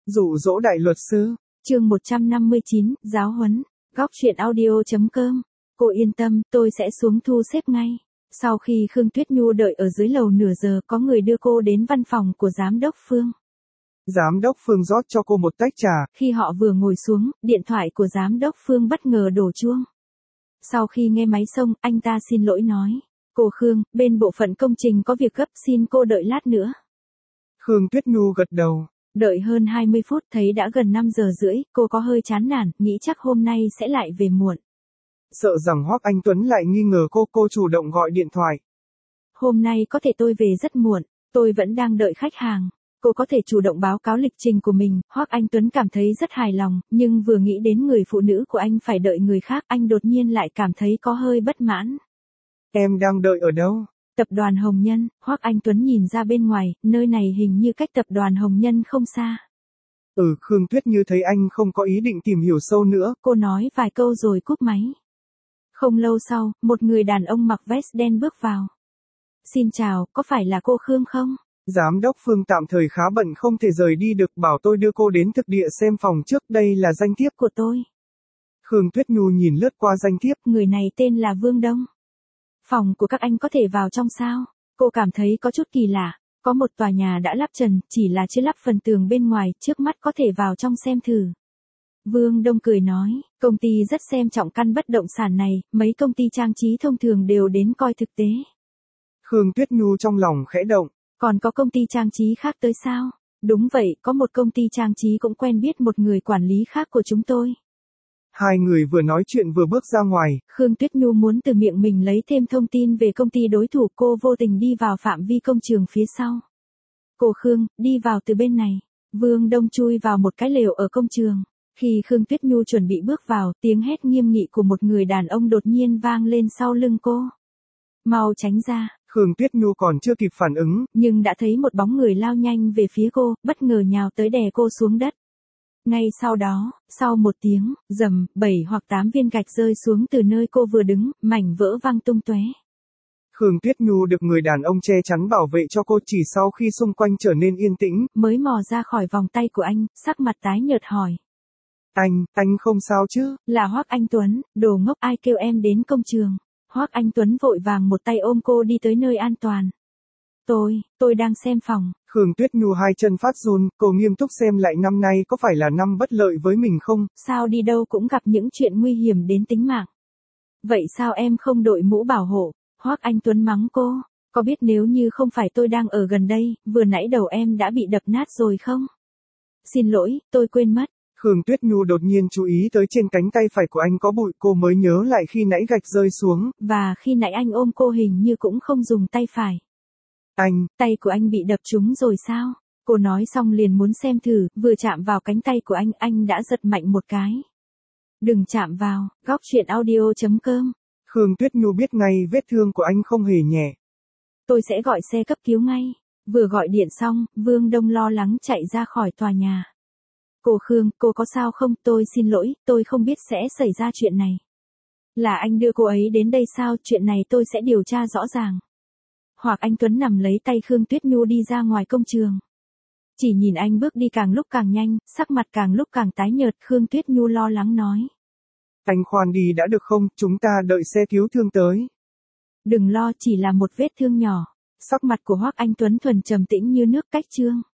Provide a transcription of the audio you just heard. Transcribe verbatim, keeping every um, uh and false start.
Dụ dỗ đại luật sư. Chương một trăm năm mươi chín, giáo huấn. Góc truyện audio.com. Cô yên tâm, tôi sẽ xuống thu xếp ngay. Sau khi Khương Tuyết Nhu đợi ở dưới lầu nửa giờ, có người đưa cô đến văn phòng của giám đốc Phương. Giám đốc Phương rót cho cô một tách trà. Khi họ vừa ngồi xuống, điện thoại của giám đốc Phương bất ngờ đổ chuông. Sau khi nghe máy xong, anh ta xin lỗi nói. Cô Khương, bên bộ phận công trình có việc gấp, xin cô đợi lát nữa. Khương Tuyết Nhu gật đầu. Đợi hơn hai mươi phút thấy đã gần năm giờ rưỡi, cô có hơi chán nản, nghĩ chắc hôm nay sẽ lại về muộn. Sợ rằng Hoắc Anh Tuấn lại nghi ngờ cô, cô chủ động gọi điện thoại. Hôm nay có thể tôi về rất muộn, tôi vẫn đang đợi khách hàng. Cô có thể chủ động báo cáo lịch trình của mình. Hoắc Anh Tuấn cảm thấy rất hài lòng, nhưng vừa nghĩ đến người phụ nữ của anh phải đợi người khác, anh đột nhiên lại cảm thấy có hơi bất mãn. Em đang đợi ở đâu? Tập đoàn Hồng Nhân. Hoắc Anh Tuấn nhìn ra bên ngoài, nơi này hình như cách tập đoàn Hồng Nhân không xa. Ừ, Khương Tuyết Như thấy anh không có ý định tìm hiểu sâu nữa. Cô nói vài câu rồi cúp máy. Không lâu sau, một người đàn ông mặc vest đen bước vào. Xin chào, có phải là cô Khương không? Giám đốc Phương tạm thời khá bận không thể rời đi được, bảo tôi đưa cô đến thực địa xem phòng trước, đây là danh thiếp của tôi. Khương Tuyết Nhu nhìn lướt qua danh thiếp. Người này tên là Vương Đông. Phòng của các anh có thể vào trong sao? Cô cảm thấy có chút kỳ lạ. Có một tòa nhà đã lắp trần, chỉ là chưa lắp phần tường bên ngoài, trước mắt có thể vào trong xem thử. Vương Đông cười nói, công ty rất xem trọng căn bất động sản này, mấy công ty trang trí thông thường đều đến coi thực tế. Khương Tuyết Nhu trong lòng khẽ động. Còn có công ty trang trí khác tới sao? Đúng vậy, có một công ty trang trí cũng quen biết một người quản lý khác của chúng tôi. Hai người vừa nói chuyện vừa bước ra ngoài. Khương Tuyết Nhu muốn từ miệng mình lấy thêm thông tin về công ty đối thủ, cô vô tình đi vào phạm vi công trường phía sau. Cô Khương, đi vào từ bên này. Vương Đông chui vào một cái lều ở công trường. Khi Khương Tuyết Nhu chuẩn bị bước vào, tiếng hét nghiêm nghị của một người đàn ông đột nhiên vang lên sau lưng cô. Mau tránh ra. Khương Tuyết Nhu còn chưa kịp phản ứng, nhưng đã thấy một bóng người lao nhanh về phía cô, bất ngờ nhào tới đè cô xuống đất. Ngay sau đó, sau một tiếng, rầm, bảy hoặc tám viên gạch rơi xuống từ nơi cô vừa đứng, mảnh vỡ văng tung tóe. Khương Tuyết Nhu được người đàn ông che chắn bảo vệ cho cô, chỉ sau khi xung quanh trở nên yên tĩnh, mới mò ra khỏi vòng tay của anh, sắc mặt tái nhợt hỏi. Anh, anh không sao chứ? Là Hoắc Anh Tuấn, đồ ngốc, ai kêu em đến công trường. Hoắc Anh Tuấn vội vàng một tay ôm cô đi tới nơi an toàn. Tôi, tôi đang xem phòng. Khương Tuyết Nhu hai chân phát run, cô nghiêm túc xem lại năm nay có phải là năm bất lợi với mình không? Sao đi đâu cũng gặp những chuyện nguy hiểm đến tính mạng. Vậy sao em không đội mũ bảo hộ? Hoắc Anh Tuấn mắng cô. Có biết nếu như không phải tôi đang ở gần đây, vừa nãy đầu em đã bị đập nát rồi không? Xin lỗi, tôi quên mất. Khương Tuyết Nhu đột nhiên chú ý tới trên cánh tay phải của anh có bụi, cô mới nhớ lại khi nãy gạch rơi xuống. Và khi nãy anh ôm cô hình như cũng không dùng tay phải. Anh, tay của anh bị đập trúng rồi sao? Cô nói xong liền muốn xem thử, vừa chạm vào cánh tay của anh, anh đã giật mạnh một cái. Đừng chạm vào, góc truyện audio.com. Khương Tuyết Nhu biết ngay vết thương của anh không hề nhẹ. Tôi sẽ gọi xe cấp cứu ngay. Vừa gọi điện xong, Vương Đông lo lắng chạy ra khỏi tòa nhà. Cô Khương, cô có sao không? Tôi xin lỗi, tôi không biết sẽ xảy ra chuyện này. Là anh đưa cô ấy đến đây sao? Chuyện này tôi sẽ điều tra rõ ràng. Hoặc anh Tuấn nằm lấy tay Khương Tuyết Nhu đi ra ngoài công trường. Chỉ nhìn anh bước đi càng lúc càng nhanh, sắc mặt càng lúc càng tái nhợt, Khương Tuyết Nhu lo lắng nói. Anh khoan đi đã được không, chúng ta đợi xe cứu thương tới. Đừng lo, chỉ là một vết thương nhỏ. Sắc mặt của Hoắc Anh Tuấn thuần trầm tĩnh như nước, cách trương.